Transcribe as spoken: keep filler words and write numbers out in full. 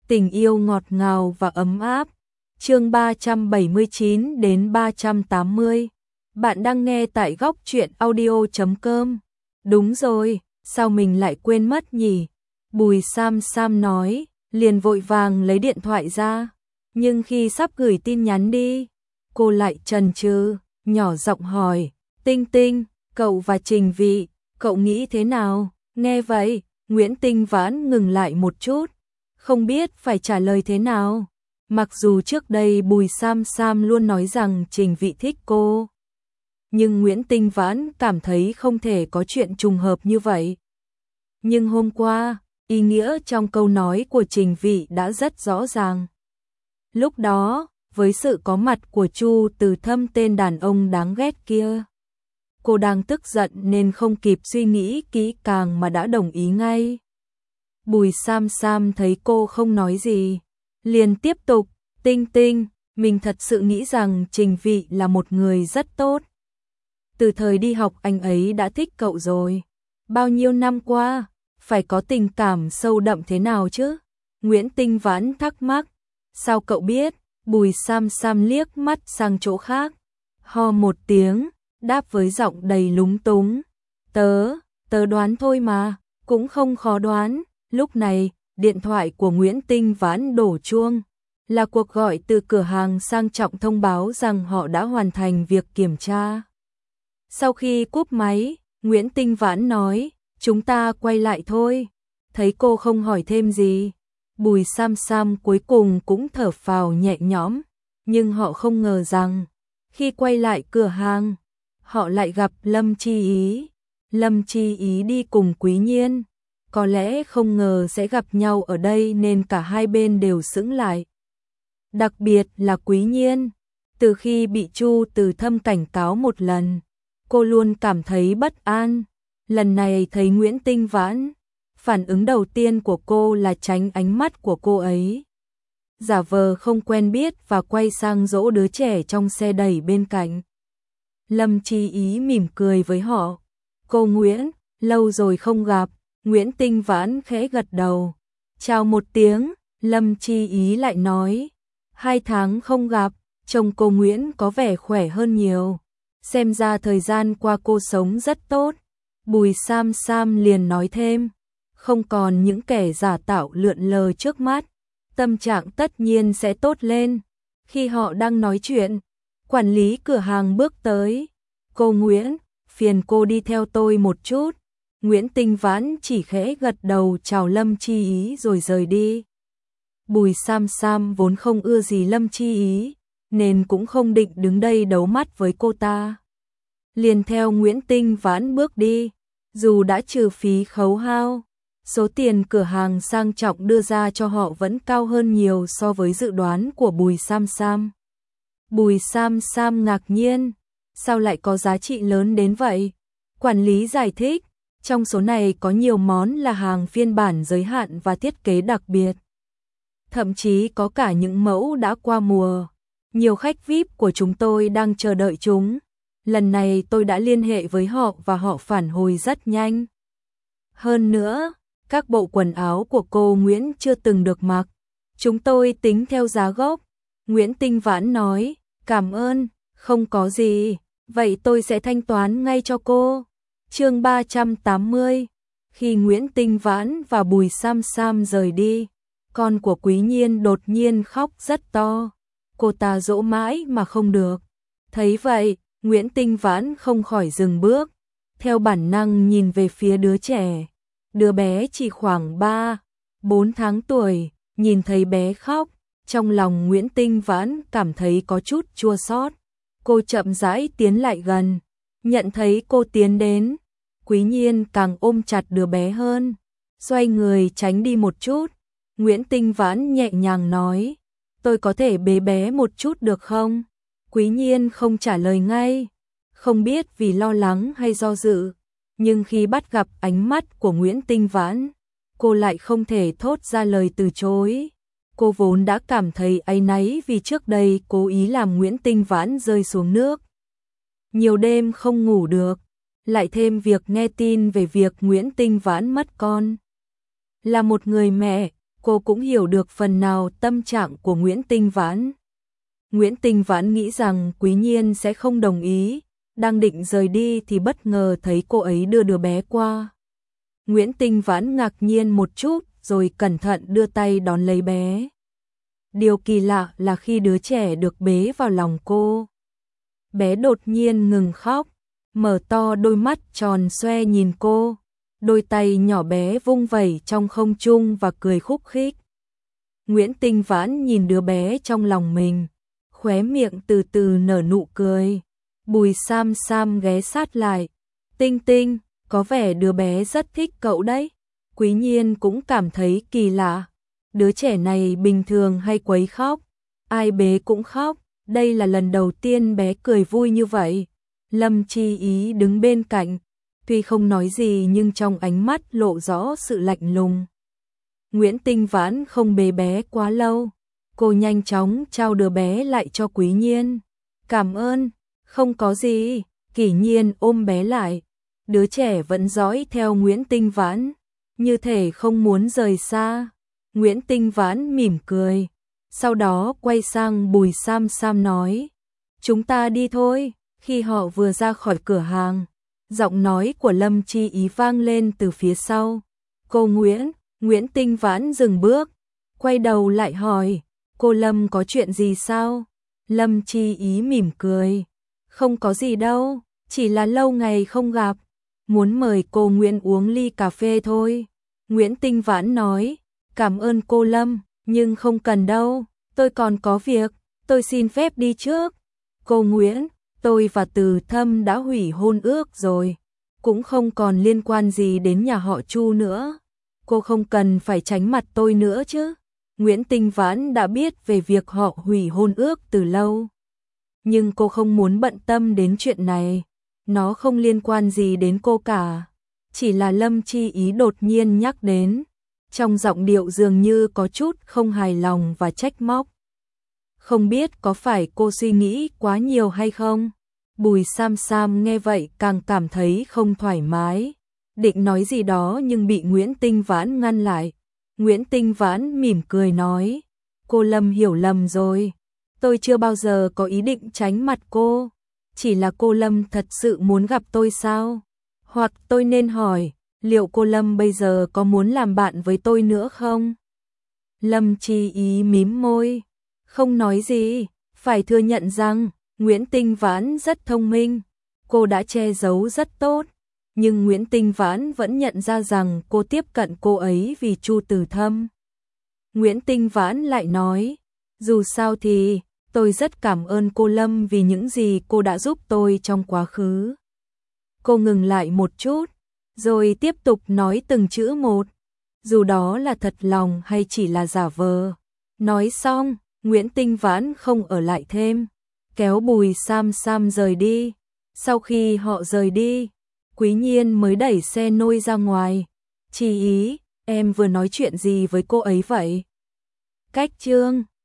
tình yêu ngọt ngào và ấm áp. Chương ba trăm bảy mươi chín đến ba trăm tám mươi. Bạn đang nghe tại góc truyện audio chấm com. Đúng rồi, sao mình lại quên mất nhỉ? Bùi Sam Sam nói, liền vội vàng lấy điện thoại ra. Nhưng khi sắp gửi tin nhắn đi, cô lại chần chừ, nhỏ giọng hỏi, Tinh Tinh, cậu và Trình Vị, cậu nghĩ thế nào? Nghe vậy, Nguyễn Tinh Vãn ngừng lại một chút, không biết phải trả lời thế nào. Mặc dù trước đây Bùi Sam Sam luôn nói rằng Trình Vị thích cô, nhưng Nguyễn Tinh Vãn cảm thấy không thể có chuyện trùng hợp như vậy. Nhưng hôm qua, ý nghĩa trong câu nói của Trình Vị đã rất rõ ràng. Lúc đó, với sự có mặt của Chu Từ Thâm tên đàn ông đáng ghét kia, cô đang tức giận nên không kịp suy nghĩ kỹ càng mà đã đồng ý ngay. Bùi Sam Sam thấy cô không nói gì, liền tiếp tục, Tinh Tinh, mình thật sự nghĩ rằng Trình Vị là một người rất tốt. Từ thời đi học anh ấy đã thích cậu rồi. Bao nhiêu năm qua, phải có tình cảm sâu đậm thế nào chứ? Nguyễn Tinh Vãn thắc mắc. Sao cậu biết? Bùi Sam Sam liếc mắt sang chỗ khác, ho một tiếng, đáp với giọng đầy lúng túng. Tớ, tớ đoán thôi mà, cũng không khó đoán. Lúc này, điện thoại của Nguyễn Tinh Vãn đổ chuông, là cuộc gọi từ cửa hàng sang trọng thông báo rằng họ đã hoàn thành việc kiểm tra. Sau khi cúp máy, Nguyễn Tinh Vãn nói, chúng ta quay lại thôi. Thấy cô không hỏi thêm gì, Bùi Sam Sam cuối cùng cũng thở phào nhẹ nhõm, nhưng họ không ngờ rằng, khi quay lại cửa hàng, họ lại gặp Lâm Chi Ý. Lâm Chi Ý đi cùng Quý Nhiên, có lẽ không ngờ sẽ gặp nhau ở đây nên cả hai bên đều sững lại. Đặc biệt là Quý Nhiên, từ khi bị Chu Từ Thâm cảnh cáo một lần, cô luôn cảm thấy bất an. Lần này thấy Nguyễn Tinh Vãn, phản ứng đầu tiên của cô là tránh ánh mắt của cô ấy, giả vờ không quen biết và quay sang dỗ đứa trẻ trong xe đẩy bên cạnh. Lâm Chi Ý mỉm cười với họ. Cô Nguyễn, lâu rồi không gặp. Nguyễn Tinh Vãn khẽ gật đầu. Chào một tiếng, Lâm Chi Ý lại nói. Hai tháng không gặp, trông cô Nguyễn có vẻ khỏe hơn nhiều. Xem ra thời gian qua cô sống rất tốt. Bùi Sam Sam liền nói thêm. Không còn những kẻ giả tạo lượn lờ trước mắt, tâm trạng tất nhiên sẽ tốt lên. Khi họ đang nói chuyện, quản lý cửa hàng bước tới. Cô Nguyễn, phiền cô đi theo tôi một chút. Nguyễn Tinh Vãn chỉ khẽ gật đầu chào Lâm Chi Ý rồi rời đi. Bùi Sam Sam vốn không ưa gì Lâm Chi Ý, nên cũng không định đứng đây đấu mắt với cô ta. Liền theo Nguyễn Tinh Vãn bước đi, dù đã trừ phí khấu hao, số tiền cửa hàng sang trọng đưa ra cho họ vẫn cao hơn nhiều so với dự đoán của Bùi Sam Sam. Bùi Sam Sam ngạc nhiên, sao lại có giá trị lớn đến vậy? Quản lý giải thích, trong số này có nhiều món là hàng phiên bản giới hạn và thiết kế đặc biệt. Thậm chí có cả những mẫu đã qua mùa. Nhiều khách vi ai pi của chúng tôi đang chờ đợi chúng. Lần này tôi đã liên hệ với họ và họ phản hồi rất nhanh. Hơn nữa, các bộ quần áo của cô Nguyễn chưa từng được mặc. Chúng tôi tính theo giá gốc. Nguyễn Tinh Vãn nói, cảm ơn, không có gì, vậy tôi sẽ thanh toán ngay cho cô. Chương ba trăm tám mươi. Khi Nguyễn Tinh Vãn và Bùi Sam Sam rời đi, con của Quý Nhiên đột nhiên khóc rất to. Cô ta dỗ mãi mà không được. Thấy vậy, Nguyễn Tinh Vãn không khỏi dừng bước, theo bản năng nhìn về phía đứa trẻ. Đứa bé chỉ khoảng ba, bốn tháng tuổi, nhìn thấy bé khóc, trong lòng Nguyễn Tinh Vãn cảm thấy có chút chua xót. Cô chậm rãi tiến lại gần, nhận thấy cô tiến đến, Quý Nhiên càng ôm chặt đứa bé hơn, xoay người tránh đi một chút. Nguyễn Tinh Vãn nhẹ nhàng nói, tôi có thể bế bé một chút được không? Quý Nhiên không trả lời ngay, không biết vì lo lắng hay do dự, nhưng khi bắt gặp ánh mắt của Nguyễn Tinh Vãn, cô lại không thể thốt ra lời từ chối. Cô vốn đã cảm thấy áy náy vì trước đây cố ý làm Nguyễn Tinh Vãn rơi xuống nước. Nhiều đêm không ngủ được, lại thêm việc nghe tin về việc Nguyễn Tinh Vãn mất con. Là một người mẹ, cô cũng hiểu được phần nào tâm trạng của Nguyễn Tinh Vãn. Nguyễn Tinh Vãn nghĩ rằng Quý Nhiên sẽ không đồng ý, đang định rời đi thì bất ngờ thấy cô ấy đưa đứa bé qua. Nguyễn Tinh Vãn ngạc nhiên một chút rồi cẩn thận đưa tay đón lấy bé. Điều kỳ lạ là khi đứa trẻ được bế vào lòng cô, bé đột nhiên ngừng khóc, mở to đôi mắt tròn xoe nhìn cô, đôi tay nhỏ bé vung vẩy trong không trung và cười khúc khích. Nguyễn Tinh Vãn nhìn đứa bé trong lòng mình, khóe miệng từ từ nở nụ cười. Bùi Sam Sam ghé sát lại. Tinh Tinh, có vẻ đứa bé rất thích cậu đấy. Quý Nhiên cũng cảm thấy kỳ lạ. Đứa trẻ này bình thường hay quấy khóc, ai bế cũng khóc, đây là lần đầu tiên bé cười vui như vậy. Lâm Chi Ý đứng bên cạnh, tuy không nói gì nhưng trong ánh mắt lộ rõ sự lạnh lùng. Nguyễn Tinh Vãn không bế bé quá lâu, cô nhanh chóng trao đứa bé lại cho Quý Nhiên. Cảm ơn, không có gì. Kỷ Nhiên ôm bé lại, đứa trẻ vẫn dõi theo Nguyễn Tinh Vãn, như thể không muốn rời xa. Nguyễn Tinh Vãn mỉm cười, sau đó quay sang Bùi Sam Sam nói, chúng ta đi thôi. Khi họ vừa ra khỏi cửa hàng, giọng nói của Lâm Chi Ý vang lên từ phía sau. Cô Nguyễn, Nguyễn Tinh Vãn dừng bước, quay đầu lại hỏi, cô Lâm có chuyện gì sao? Lâm Chi Ý mỉm cười, không có gì đâu, chỉ là lâu ngày không gặp, muốn mời cô Nguyễn uống ly cà phê thôi. Nguyễn Tinh Vãn nói, cảm ơn cô Lâm, nhưng không cần đâu, tôi còn có việc, tôi xin phép đi trước. Cô Nguyễn, tôi và Từ Thâm đã hủy hôn ước rồi, cũng không còn liên quan gì đến nhà họ Chu nữa. Cô không cần phải tránh mặt tôi nữa chứ. Nguyễn Tinh Vãn đã biết về việc họ hủy hôn ước từ lâu, nhưng cô không muốn bận tâm đến chuyện này, nó không liên quan gì đến cô cả. Chỉ là Lâm Chi Ý đột nhiên nhắc đến, trong giọng điệu dường như có chút không hài lòng và trách móc. Không biết có phải cô suy nghĩ quá nhiều hay không? Bùi Sam Sam nghe vậy càng cảm thấy không thoải mái, định nói gì đó nhưng bị Nguyễn Tinh Vãn ngăn lại. Nguyễn Tinh Vãn mỉm cười nói, cô Lâm hiểu lầm rồi, tôi chưa bao giờ có ý định tránh mặt cô, chỉ là cô Lâm thật sự muốn gặp tôi sao? Hoặc tôi nên hỏi, liệu cô Lâm bây giờ có muốn làm bạn với tôi nữa không? Lâm Chi Ý mím môi, không nói gì, phải thừa nhận rằng Nguyễn Tinh Vãn rất thông minh, cô đã che giấu rất tốt, nhưng Nguyễn Tinh Vãn vẫn nhận ra rằng cô tiếp cận cô ấy vì Chu Từ Thâm. Nguyễn Tinh Vãn lại nói, dù sao thì tôi rất cảm ơn cô Lâm vì những gì cô đã giúp tôi trong quá khứ. Cô ngừng lại một chút, rồi tiếp tục nói từng chữ một, dù đó là thật lòng hay chỉ là giả vờ. Nói xong, Nguyễn Tinh Vãn không ở lại thêm, kéo Bùi Sam Sam rời đi. Sau khi họ rời đi, Quý Nhiên mới đẩy xe nôi ra ngoài. Chi Ý, em vừa nói chuyện gì với cô ấy vậy? Cách chương